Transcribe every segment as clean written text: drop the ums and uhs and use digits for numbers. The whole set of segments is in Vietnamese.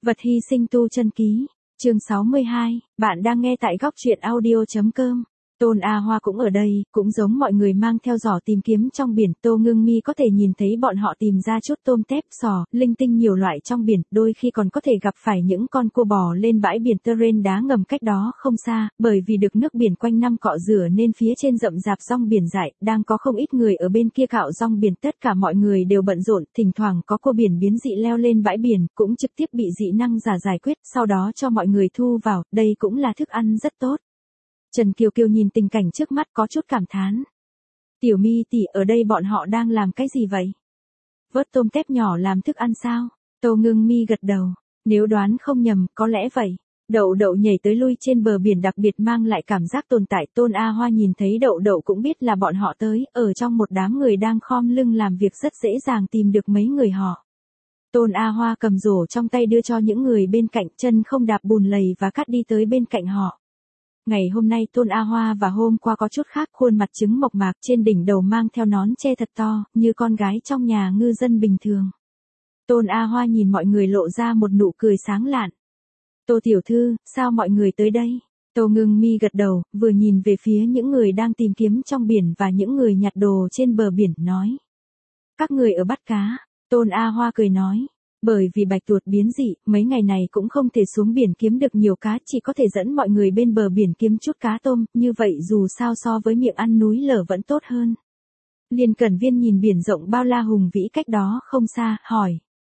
Vật hy sinh tu chân ký, chương 62, bạn đang nghe tại góc truyện audio.com. Tôn A Hoa cũng ở đây, cũng giống mọi người mang theo giỏ tìm kiếm trong biển. Tô Ngưng Mi có thể nhìn thấy bọn họ tìm ra chút tôm tép, sò, linh tinh nhiều loại trong biển, đôi khi còn có thể gặp phải những con cua bò lên bãi biển terrain đá ngầm cách đó không xa, bởi vì được nước biển quanh năm cọ rửa nên phía trên rậm rạp rong biển dại, đang có không ít người ở bên kia cạo rong biển. Tất cả mọi người đều bận rộn, thỉnh thoảng có cua biển biến dị leo lên bãi biển, cũng trực tiếp bị dị năng giả giải quyết, sau đó cho mọi người thu vào, đây cũng là thức ăn rất tốt. Trần Kiều Kiều nhìn tình cảnh trước mắt có chút cảm thán. Tiểu Mi tỷ, ở đây bọn họ đang làm cái gì vậy? Vớt tôm tép nhỏ làm thức ăn sao? Tô Ngưng Mi gật đầu. Nếu đoán không nhầm, có lẽ vậy. Đậu Đậu nhảy tới lui trên bờ biển đặc biệt mang lại cảm giác tồn tại. Tôn A Hoa nhìn thấy Đậu Đậu cũng biết là bọn họ tới, ở trong một đám người đang khom lưng làm việc rất dễ dàng tìm được mấy người họ. Tôn A Hoa cầm rổ trong tay đưa cho những người bên cạnh, chân không đạp bùn lầy và cắt đi tới bên cạnh họ. Ngày hôm nay Tôn A Hoa và hôm qua có chút khác, khuôn mặt trứng mộc mạc, trên đỉnh đầu mang theo nón che thật to, như con gái trong nhà ngư dân bình thường. Tôn A Hoa nhìn mọi người lộ ra một nụ cười sáng lạn. Tô tiểu thư, sao mọi người tới đây? Tô Ngưng Mi gật đầu, vừa nhìn về phía những người đang tìm kiếm trong biển và những người nhặt đồ trên bờ biển, nói. Các người ở bắt cá. Tôn A Hoa cười nói. Bởi vì bạch tuộc biến dị, mấy ngày này cũng không thể xuống biển kiếm được nhiều cá, chỉ có thể dẫn mọi người bên bờ biển kiếm chút cá tôm, như vậy dù sao so với miệng ăn núi lở vẫn tốt hơn. Liên Cẩn Viên nhìn biển rộng bao la hùng vĩ cách đó không xa, hỏi.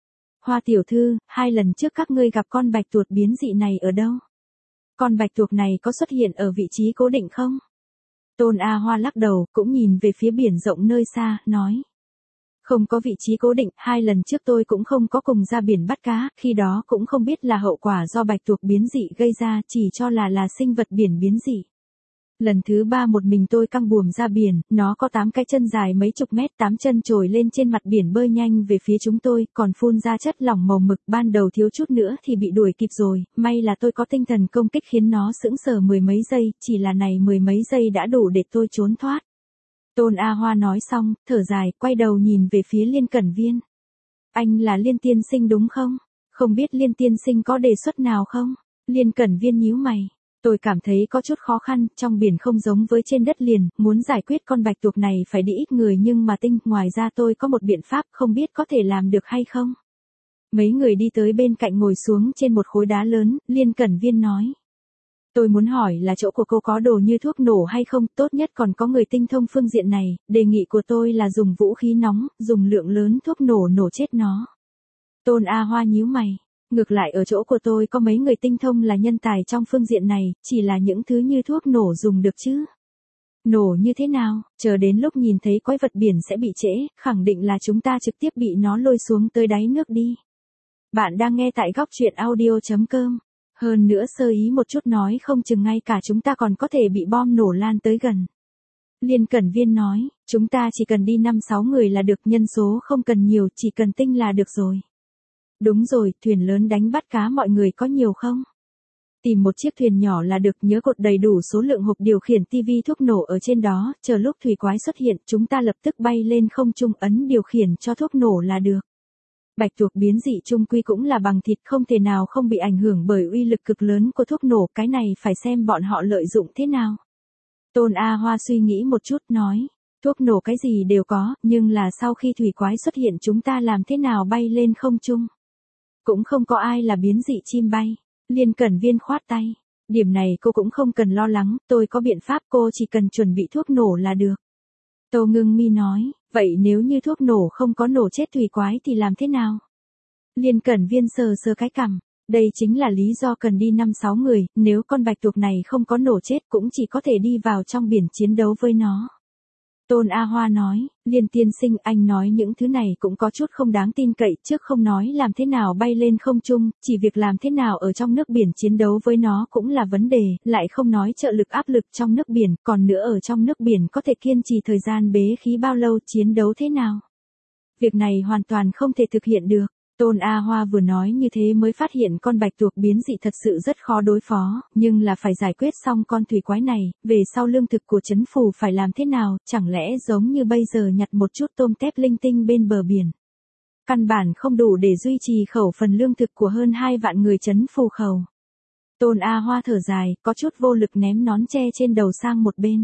Hoa tiểu thư, 2 lần trước các ngươi gặp con bạch tuộc biến dị này ở đâu? Con bạch tuộc này có xuất hiện ở vị trí cố định không? Tôn A Hoa lắc đầu, cũng nhìn về phía biển rộng nơi xa, nói. Không có vị trí cố định, 2 lần trước tôi cũng không có cùng ra biển bắt cá, khi đó cũng không biết là hậu quả do bạch tuộc biến dị gây ra, chỉ cho là sinh vật biển biến dị. Lần thứ 3 một mình tôi căng buồm ra biển, nó có 8 cái chân dài mấy chục mét, 8 chân trồi lên trên mặt biển bơi nhanh về phía chúng tôi, còn phun ra chất lỏng màu mực, ban đầu thiếu chút nữa thì bị đuổi kịp rồi, may là tôi có tinh thần công kích khiến nó sững sờ 10 mấy giây, chỉ là này 10 mấy giây đã đủ để tôi trốn thoát. Tôn A Hoa nói xong, thở dài, quay đầu nhìn về phía Liên Cẩn Viên. Anh là Liên tiên sinh đúng không? Không biết Liên tiên sinh có đề xuất nào không? Liên Cẩn Viên nhíu mày. Tôi cảm thấy có chút khó khăn, trong biển không giống với trên đất liền, muốn giải quyết con bạch tuộc này phải đi ít người nhưng mà tinh, ngoài ra tôi có một biện pháp, không biết có thể làm được hay không? Mấy người đi tới bên cạnh ngồi xuống trên một khối đá lớn, Liên Cẩn Viên nói. Tôi muốn hỏi là chỗ của cô có đồ như thuốc nổ hay không, tốt nhất còn có người tinh thông phương diện này, đề nghị của tôi là dùng vũ khí nóng, dùng lượng lớn thuốc nổ nổ chết nó. Tôn A Hoa nhíu mày, ngược lại ở chỗ của tôi có mấy người tinh thông là nhân tài trong phương diện này, chỉ là những thứ như thuốc nổ dùng được chứ. Nổ như thế nào, chờ đến lúc nhìn thấy quái vật biển sẽ bị trễ, khẳng định là chúng ta trực tiếp bị nó lôi xuống tới đáy nước đi. Bạn đang nghe tại góc truyện audio.com. Hơn nữa sơ ý một chút nói không chừng ngay cả chúng ta còn có thể bị bom nổ lan tới gần. Liên Cẩn Viên nói, chúng ta chỉ cần đi 5-6 người là được, nhân số không cần nhiều, chỉ cần tinh là được rồi. Đúng rồi, thuyền lớn đánh bắt cá mọi người có nhiều không? Tìm một chiếc thuyền nhỏ là được, nhớ cột đầy đủ số lượng hộp điều khiển tivi thuốc nổ ở trên đó, chờ lúc thủy quái xuất hiện chúng ta lập tức bay lên không trung ấn điều khiển cho thuốc nổ là được. Bạch tuộc biến dị chung quy cũng là bằng thịt, không thể nào không bị ảnh hưởng bởi uy lực cực lớn của thuốc nổ, cái này phải xem bọn họ lợi dụng thế nào. Tôn A Hoa suy nghĩ một chút nói, thuốc nổ cái gì đều có, nhưng là sau khi thủy quái xuất hiện chúng ta làm thế nào bay lên không trung? Cũng không có ai là biến dị chim bay. Liên Cẩn Viên khoát tay, điểm này cô cũng không cần lo lắng, tôi có biện pháp, cô chỉ cần chuẩn bị thuốc nổ là được. Tô Ngưng Mi nói, vậy nếu như thuốc nổ không có nổ chết thủy quái thì làm thế nào? Liên Cẩn Viên sờ sờ cái cằm, đây chính là lý do cần đi 5-6 người, nếu con bạch tuộc này không có nổ chết cũng chỉ có thể đi vào trong biển chiến đấu với nó. Tôn A Hoa nói, Liên tiên sinh, anh nói những thứ này cũng có chút không đáng tin cậy, trước không nói làm thế nào bay lên không trung, chỉ việc làm thế nào ở trong nước biển chiến đấu với nó cũng là vấn đề, lại không nói trợ lực áp lực trong nước biển, còn nữa ở trong nước biển có thể kiên trì thời gian bế khí bao lâu, chiến đấu thế nào. Việc này hoàn toàn không thể thực hiện được. Tôn A Hoa vừa nói như thế mới phát hiện con bạch tuộc biến dị thật sự rất khó đối phó, nhưng là phải giải quyết xong con thủy quái này, về sau lương thực của trấn phủ phải làm thế nào, chẳng lẽ giống như bây giờ nhặt một chút tôm tép linh tinh bên bờ biển. căn bản không đủ để duy trì khẩu phần lương thực của hơn 2 vạn người trấn Phù Khẩu. Tôn A Hoa thở dài, có chút vô lực ném nón che trên đầu sang một bên.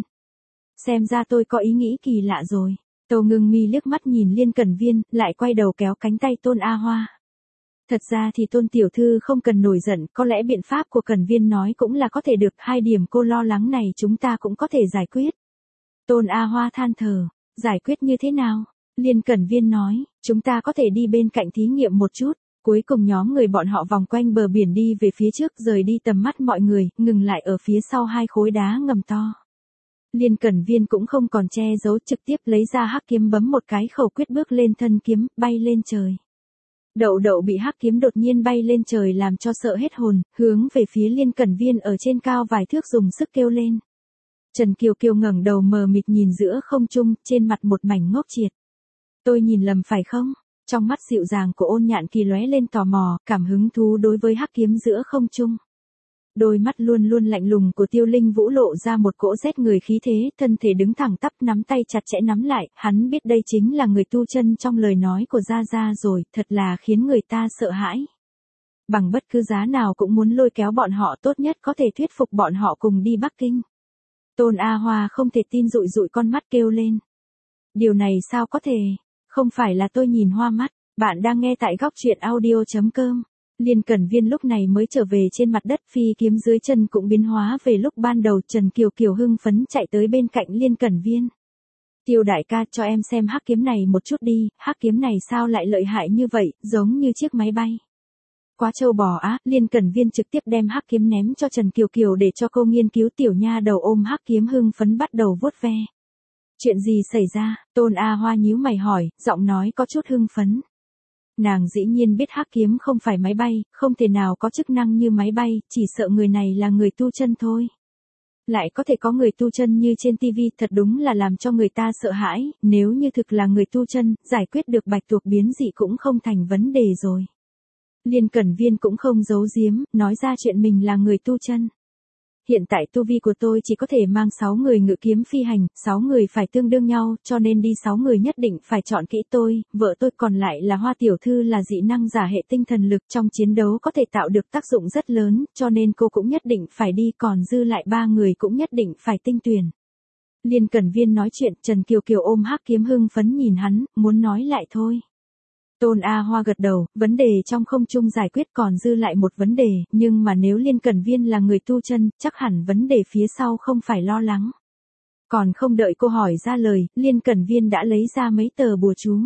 Xem ra tôi có ý nghĩ kỳ lạ rồi. Tô Ngưng Mi liếc mắt nhìn Liên Cẩn Viên, lại quay đầu kéo cánh tay Tôn A Hoa. Thật ra thì Tôn tiểu thư không cần nổi giận, có lẽ biện pháp của Cẩn Viên nói cũng là có thể được, 2 điểm cô lo lắng này chúng ta cũng có thể giải quyết. Tôn A Hoa than thở, giải quyết như thế nào? Liên Cẩn Viên nói, chúng ta có thể đi bên cạnh thí nghiệm một chút. Cuối cùng nhóm người bọn họ vòng quanh bờ biển đi về phía trước, rời đi tầm mắt mọi người, ngừng lại ở phía sau 2 khối đá ngầm to. Liên Cẩn Viên cũng không còn che giấu, trực tiếp lấy ra hắc kiếm bấm một cái khẩu quyết, bước lên thân kiếm, bay lên trời. Đậu Đậu bị hắc kiếm đột nhiên bay lên trời làm cho sợ hết hồn, hướng về phía Liên Cẩn Viên ở trên cao vài thước dùng sức kêu lên. Trần Kiều Kiều ngẩng đầu mờ mịt nhìn giữa không trung, trên mặt một mảnh ngốc triệt. Tôi nhìn lầm phải không? Trong mắt dịu dàng của Ôn Nhạn Kỳ lóe lên tò mò, cảm hứng thú đối với hắc kiếm giữa không trung. Đôi mắt luôn luôn lạnh lùng của Tiêu Linh Vũ lộ ra một cỗ rét người khí thế, thân thể đứng thẳng tắp, nắm tay chặt chẽ nắm lại, hắn biết đây chính là người tu chân trong lời nói của Gia Gia rồi, thật là khiến người ta sợ hãi. Bằng bất cứ giá nào cũng muốn lôi kéo bọn họ, tốt nhất có thể thuyết phục bọn họ cùng đi Bắc Kinh. Tôn A Hoa không thể tin, dụi dụi con mắt kêu lên. Điều này sao có thể? Không phải là tôi nhìn hoa mắt, bạn đang nghe tại góc truyện audio.com. Liên Cẩn Viên lúc này mới trở về trên mặt đất, phi kiếm dưới chân cũng biến hóa về lúc ban đầu. Trần Kiều Kiều hưng phấn chạy tới bên cạnh Liên Cẩn Viên. Tiêu đại ca, cho em xem hắc kiếm này một chút đi, hắc kiếm này sao lại lợi hại như vậy, giống như chiếc máy bay. Quá trâu bò á, Liên Cẩn Viên trực tiếp đem hắc kiếm ném cho Trần Kiều Kiều để cho cô nghiên cứu. Tiểu nha đầu ôm hắc kiếm hưng phấn bắt đầu vuốt ve. Chuyện gì xảy ra? Tôn A Hoa nhíu mày hỏi, giọng nói có chút hưng phấn. Nàng dĩ nhiên biết hắc kiếm không phải máy bay, không thể nào có chức năng như máy bay, chỉ sợ người này là người tu chân thôi. Lại có thể có người tu chân như trên TV, thật đúng là làm cho người ta sợ hãi, nếu như thực là người tu chân, giải quyết được bạch tuộc biến dị cũng không thành vấn đề rồi. Liên Cẩn Viên cũng không giấu giếm, nói ra chuyện mình là người tu chân. Hiện tại tu vi của tôi chỉ có thể mang 6 người ngự kiếm phi hành, 6 người phải tương đương nhau, cho nên đi 6 người nhất định phải chọn kỹ tôi, vợ tôi còn lại là Hoa tiểu thư là dị năng giả hệ tinh thần lực, trong chiến đấu có thể tạo được tác dụng rất lớn, cho nên cô cũng nhất định phải đi, còn dư lại 3 người cũng nhất định phải tinh tuyển. Liên Cẩn Viên nói chuyện, Trần Kiều Kiều ôm hắc kiếm hưng phấn nhìn hắn, muốn nói lại thôi. Tôn A Hoa gật đầu, vấn đề trong không trung giải quyết, còn dư lại một vấn đề, nhưng mà nếu Liên Cẩn Viên là người tu chân, chắc hẳn vấn đề phía sau không phải lo lắng. Còn không đợi cô hỏi ra lời, Liên Cẩn Viên đã lấy ra mấy tờ bùa chú.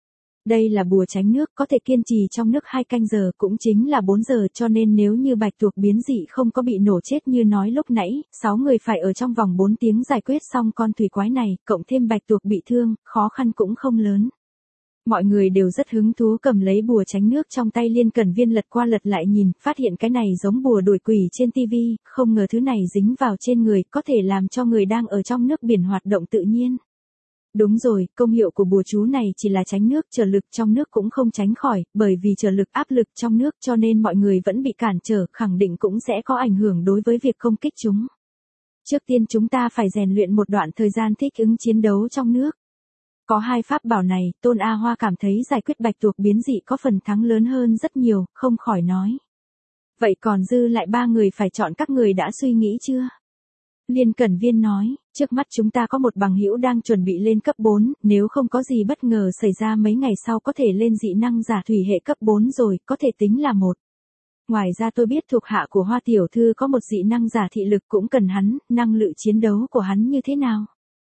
Đây là bùa tránh nước, có thể kiên trì trong nước 2 canh giờ, cũng chính là 4 giờ, cho nên nếu như bạch tuộc biến dị không có bị nổ chết như nói lúc nãy, 6 người phải ở trong vòng 4 tiếng giải quyết xong con thủy quái này, cộng thêm bạch tuộc bị thương, khó khăn cũng không lớn. Mọi người đều rất hứng thú cầm lấy bùa tránh nước trong tay. Liên Cẩn Viên lật qua lật lại nhìn, phát hiện cái này giống bùa đuổi quỷ trên TV, không ngờ thứ này dính vào trên người, có thể làm cho người đang ở trong nước biển hoạt động tự nhiên. Đúng rồi, công hiệu của bùa chú này chỉ là tránh nước, trở lực trong nước cũng không tránh khỏi, bởi vì trở lực áp lực trong nước cho nên mọi người vẫn bị cản trở, khẳng định cũng sẽ có ảnh hưởng đối với việc công kích chúng. Trước tiên chúng ta phải rèn luyện một đoạn thời gian thích ứng chiến đấu trong nước. Có 2 pháp bảo này, Tôn A Hoa cảm thấy giải quyết bạch tuộc biến dị có phần thắng lớn hơn rất nhiều, không khỏi nói. Vậy còn dư lại 3 người phải chọn, các người đã suy nghĩ chưa? Liên Cẩn Viên nói, trước mắt chúng ta có một bằng hữu đang chuẩn bị lên cấp 4, nếu không có gì bất ngờ xảy ra mấy ngày sau có thể lên dị năng giả thủy hệ cấp 4 rồi, có thể tính là một. Ngoài ra tôi biết thuộc hạ của Hoa tiểu thư có một dị năng giả thị lực cũng cần hắn, năng lực chiến đấu của hắn như thế nào?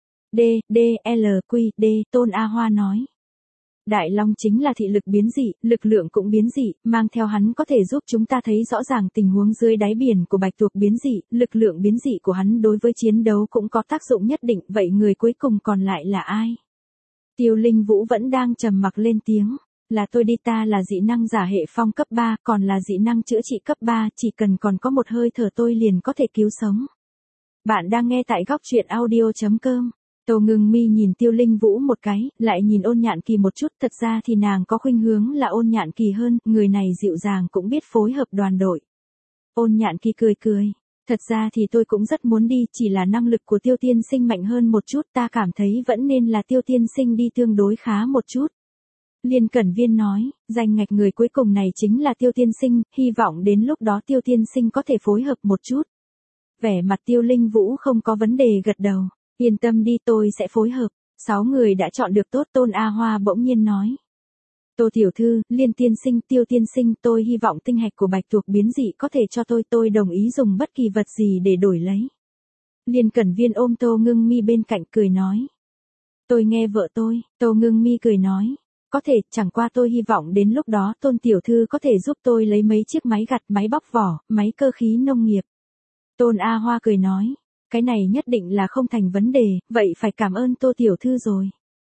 D, Tôn A Hoa nói. Đại Long chính là thị lực biến dị, lực lượng cũng biến dị, mang theo hắn có thể giúp chúng ta thấy rõ ràng tình huống dưới đáy biển của bạch tuộc biến dị, lực lượng biến dị của hắn đối với chiến đấu cũng có tác dụng nhất định, vậy người cuối cùng còn lại là ai? Tiêu Linh Vũ vẫn đang trầm mặc lên tiếng, là tôi đi, ta là dị năng giả hệ phong cấp 3, còn là dị năng chữa trị cấp 3, chỉ cần còn có một hơi thở tôi liền có thể cứu sống. Bạn đang nghe tại góc truyện audio.com. Tô Ngưng Mi nhìn Tiêu Linh Vũ một cái, lại nhìn Ôn Nhạn Kỳ một chút, thật ra thì nàng có khuynh hướng là Ôn Nhạn Kỳ hơn, người này dịu dàng cũng biết phối hợp đoàn đội. Ôn Nhạn Kỳ cười cười, thật ra thì tôi cũng rất muốn đi, chỉ là năng lực của Tiêu tiên sinh mạnh hơn một chút, ta cảm thấy vẫn nên là Tiêu tiên sinh đi tương đối khá một chút. Liên Cẩn Viên nói, danh ngạch người cuối cùng này chính là Tiêu Tiên Sinh, hy vọng đến lúc đó Tiêu Tiên Sinh có thể phối hợp một chút. Vẻ mặt Tiêu Linh Vũ không có vấn đề gật đầu, yên tâm đi tôi sẽ phối hợp, 6 người đã chọn được tốt. Tôn A Hoa bỗng nhiên nói. Tô tiểu thư, Liên tiên sinh, Tiêu tiên sinh, tôi hy vọng tinh hạch của bạch tuộc biến dị có thể cho tôi đồng ý dùng bất kỳ vật gì để đổi lấy. Liên Cẩn Viên ôm Tô Ngưng Mi bên cạnh cười nói. Tôi nghe vợ tôi, Tô Ngưng Mi cười nói. Có thể, chẳng qua tôi hy vọng đến lúc đó Tôn tiểu thư có thể giúp tôi lấy mấy chiếc máy gặt, máy bóc vỏ, máy cơ khí nông nghiệp. Tôn A Hoa cười nói. Cái này nhất định là không thành vấn đề, vậy phải cảm ơn Tô tiểu thư rồi.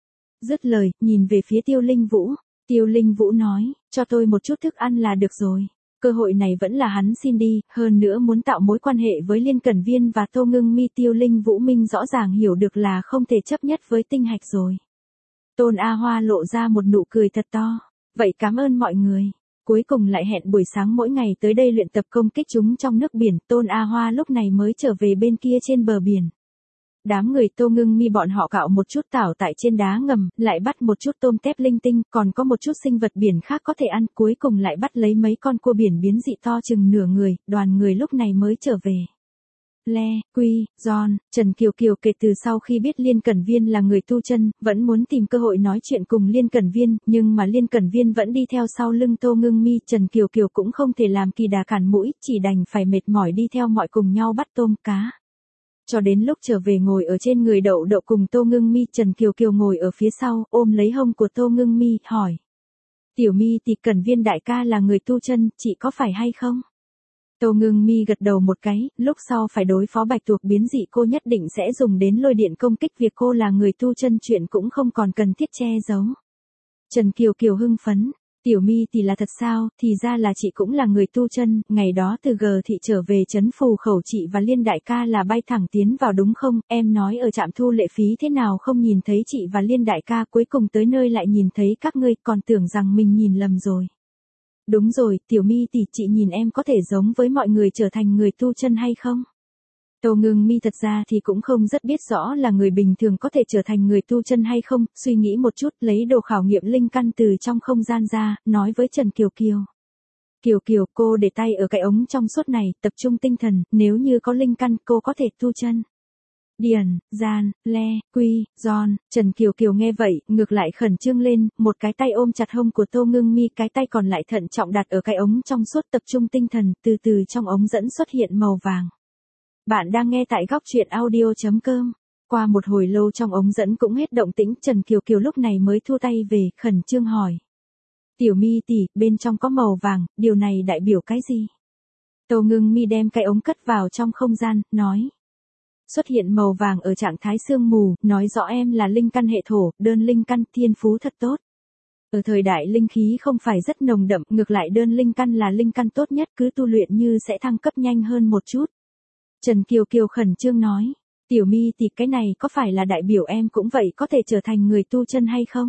Dứt lời, nhìn về phía Tiêu Linh Vũ. Tiêu Linh Vũ nói, cho tôi một chút thức ăn là được rồi. Cơ hội này vẫn là hắn xin đi, hơn nữa muốn tạo mối quan hệ với Liên Cẩn Viên và Tô Ngưng Mi. Tiêu Linh Vũ Minh rõ ràng hiểu được là không thể chấp nhất với tinh hạch rồi. Tôn A Hoa lộ ra một nụ cười thật to. Vậy cảm ơn mọi người. Cuối cùng lại hẹn buổi sáng mỗi ngày tới đây luyện tập công kích chúng trong nước biển. Tôn A Hoa lúc này mới trở về bên kia trên bờ biển. Đám người Tô Ngưng Mi bọn họ cạo một chút tảo tại trên đá ngầm, lại bắt một chút tôm tép linh tinh, còn có một chút sinh vật biển khác có thể ăn, cuối cùng lại bắt lấy mấy con cua biển biến dị to chừng nửa người, đoàn người lúc này mới trở về. Le, Quy, John, Trần Kiều Kiều kể từ sau khi biết Liên Cẩn Viên là người tu chân, vẫn muốn tìm cơ hội nói chuyện cùng Liên Cẩn Viên, nhưng mà Liên Cẩn Viên vẫn đi theo sau lưng Tô Ngưng Mi. Trần Kiều Kiều cũng không thể làm kỳ đà cản mũi, chỉ đành phải mệt mỏi đi theo mọi cùng nhau bắt tôm cá. Cho đến lúc trở về ngồi ở trên người Đậu Đậu cùng Tô Ngưng Mi, Trần Kiều Kiều ngồi ở phía sau, ôm lấy hông của Tô Ngưng Mi, hỏi. Tiểu Mi thì Cẩn Viên đại ca là người tu chân, chị có phải hay không? Tô Ngưng Mi gật đầu một cái, lúc sau phải đối phó bạch tuộc biến dị cô nhất định sẽ dùng đến lôi điện công kích, việc cô là người tu chân chuyện cũng không còn cần thiết che giấu. Trần Kiều Kiều hưng phấn. Tiểu Mi thì là thật sao, thì ra là chị cũng là người tu chân, ngày đó từ G thị trở về trấn Phù Khẩu chị và Liên đại ca là bay thẳng tiến vào đúng không, em nói ở trạm thu lệ phí thế nào không nhìn thấy chị và Liên đại ca, cuối cùng tới nơi lại nhìn thấy các ngươi, còn tưởng rằng mình nhìn lầm rồi. Đúng rồi, Tiểu Mi tỷ, chị nhìn em có thể giống với mọi người trở thành người tu chân hay không? Tô Ngưng Mi thật ra thì cũng không rất biết rõ là người bình thường có thể trở thành người tu chân hay không, suy nghĩ một chút, lấy đồ khảo nghiệm linh căn từ trong không gian ra, nói với Trần Kiều Kiều. Kiều Kiều, cô để tay ở cái ống trong suốt này, tập trung tinh thần, nếu như có linh căn, cô có thể tu chân. Điền, Gian, Le, Quy, John, Trần Kiều Kiều nghe vậy, ngược lại khẩn trương lên, một cái tay ôm chặt hông của Tô Ngưng Mi, cái tay còn lại thận trọng đặt ở cái ống trong suốt, tập trung tinh thần, từ từ trong ống dẫn xuất hiện màu vàng. Bạn đang nghe tại góc truyện audio.com. Qua một hồi lâu trong ống dẫn cũng hết động tĩnh, Trần Kiều Kiều lúc này mới thu tay về, khẩn trương hỏi. Tiểu Mi tỷ, bên trong có màu vàng, điều này đại biểu cái gì? Tô Ngưng Mi đem cái ống cất vào trong không gian, nói. Xuất hiện màu vàng ở trạng thái sương mù, nói rõ em là linh căn hệ thổ, đơn linh căn, thiên phú thật tốt. Ở thời đại linh khí không phải rất nồng đậm, ngược lại đơn linh căn là linh căn tốt nhất, cứ tu luyện như sẽ thăng cấp nhanh hơn một chút. Trần Kiều Kiều khẩn trương nói, Tiểu Mi thì cái này có phải là đại biểu em cũng vậy có thể trở thành người tu chân hay không?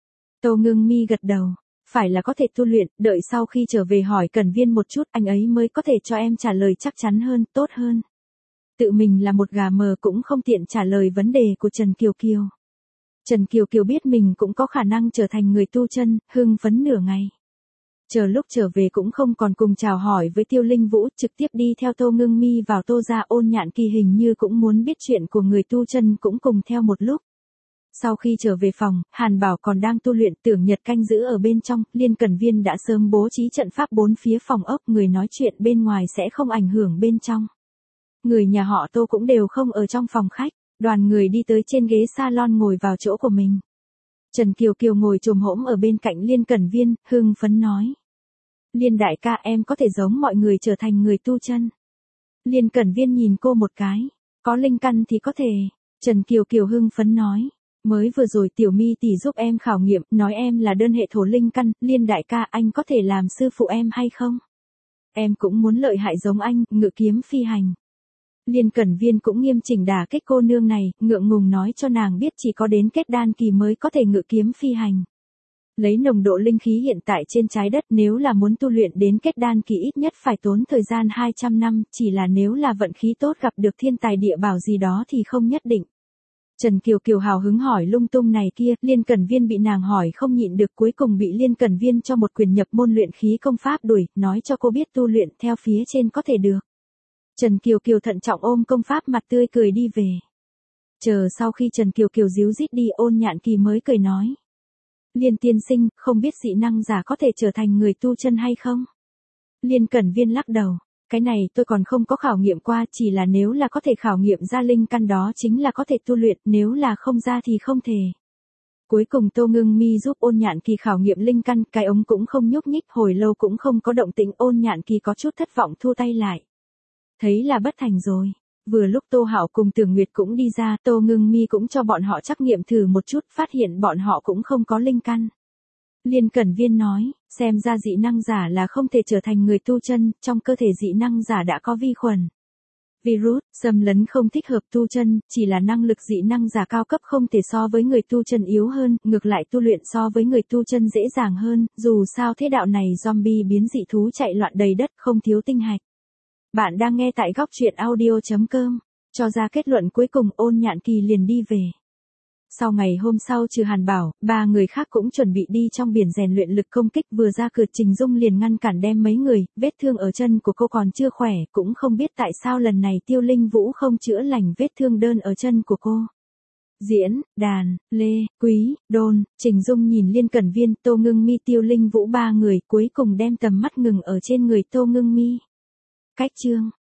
Tô Ngưng Mi gật đầu, phải là có thể tu luyện, đợi sau khi trở về hỏi Cẩn Viên một chút, anh ấy mới có thể cho em trả lời chắc chắn hơn, tốt hơn. Tự mình là một gà mờ cũng không tiện trả lời vấn đề của Trần Kiều Kiều. Trần Kiều Kiều biết mình cũng có khả năng trở thành người tu chân, hưng phấn nửa ngày. Chờ lúc trở về cũng không còn cùng chào hỏi với Tiêu Linh Vũ, trực tiếp đi theo Tô Ngưng Mi vào Tô gia. Ôn Nhạn Kỳ hình như cũng muốn biết chuyện của người tu chân, cũng cùng theo một lúc. Sau khi trở về phòng, Hàn Bảo còn đang tu luyện, Tưởng Nhật canh giữ ở bên trong, Liên Cẩn Viên đã sớm bố trí trận pháp bốn phía phòng ốc, người nói chuyện bên ngoài sẽ không ảnh hưởng bên trong. Người nhà họ Tô cũng đều không ở trong phòng khách, đoàn người đi tới trên ghế salon ngồi vào chỗ của mình. Trần Kiều Kiều ngồi chồm hổm ở bên cạnh Liên Cẩn Viên, hưng phấn nói. Liên đại ca, em có thể giống mọi người trở thành người tu chân. Liên Cẩn Viên nhìn cô một cái, có linh căn thì có thể. Trần Kiều Kiều hưng phấn nói. Mới vừa rồi Tiểu Mi tỷ giúp em khảo nghiệm, nói em là đơn hệ thổ linh căn, Liên đại ca, anh có thể làm sư phụ em hay không? Em cũng muốn lợi hại giống anh, ngự kiếm phi hành. Liên Cẩn Viên cũng nghiêm chỉnh đả kích cô nương này, ngượng ngùng nói cho nàng biết chỉ có đến kết đan kỳ mới có thể ngự kiếm phi hành. Lấy nồng độ linh khí hiện tại trên trái đất, nếu là muốn tu luyện đến kết đan kỳ ít nhất phải tốn thời gian 200 năm, chỉ là nếu là vận khí tốt gặp được thiên tài địa bảo gì đó thì không nhất định. Trần Kiều Kiều hào hứng hỏi lung tung này kia, Liên Cẩn Viên bị nàng hỏi không nhịn được cuối cùng bị Liên Cẩn Viên cho một quyền nhập môn luyện khí công pháp đuổi, nói cho cô biết tu luyện theo phía trên có thể được. Trần Kiều Kiều thận trọng ôm công pháp mặt tươi cười đi về. Chờ sau khi Trần Kiều Kiều díu dít đi Ôn Nhạn Kỳ mới cười nói. Liên tiên sinh, không biết dị năng giả có thể trở thành người tu chân hay không? Liên Cẩn Viên lắc đầu. Cái này tôi còn không có khảo nghiệm qua, chỉ là nếu là có thể khảo nghiệm ra linh căn đó chính là có thể tu luyện, nếu là không ra thì không thể. Cuối cùng Tô Ngưng Mi giúp Ôn Nhạn Kỳ khảo nghiệm linh căn, cái ống cũng không nhúc nhích, hồi lâu cũng không có động tĩnh, Ôn Nhạn Kỳ có chút thất vọng thu tay lại. Thấy là bất thành rồi. Vừa lúc Tô Hạo cùng Tưởng Nguyệt cũng đi ra, Tô Ngưng Mi cũng cho bọn họ trắc nghiệm thử một chút, phát hiện bọn họ cũng không có linh căn. Liên Cẩn Viên nói, xem ra dị năng giả là không thể trở thành người tu chân, trong cơ thể dị năng giả đã có vi khuẩn. Virus, xâm lấn không thích hợp tu chân, chỉ là năng lực dị năng giả cao cấp không thể so với người tu chân yếu hơn, ngược lại tu luyện so với người tu chân dễ dàng hơn, dù sao thế đạo này zombie biến dị thú chạy loạn đầy đất không thiếu tinh hạch. Bạn đang nghe tại góc truyện audio.com, cho ra kết luận cuối cùng Ôn Nhạn Kỳ liền đi về. Sau ngày hôm sau trừ Hàn Bảo, ba người khác cũng chuẩn bị đi trong biển rèn luyện lực công kích, vừa ra cửa Trình Dung liền ngăn cản đem mấy người, vết thương ở chân của cô còn chưa khỏe, cũng không biết tại sao lần này Tiêu Linh Vũ không chữa lành vết thương đơn ở chân của cô. Diễn, Đàn, Lê, Quý, Đôn, Trình Dung nhìn Liên Cẩn Viên, Tô Ngưng Mi, Tiêu Linh Vũ ba người cuối cùng đem tầm mắt ngừng ở trên người Tô Ngưng Mi. Cách chương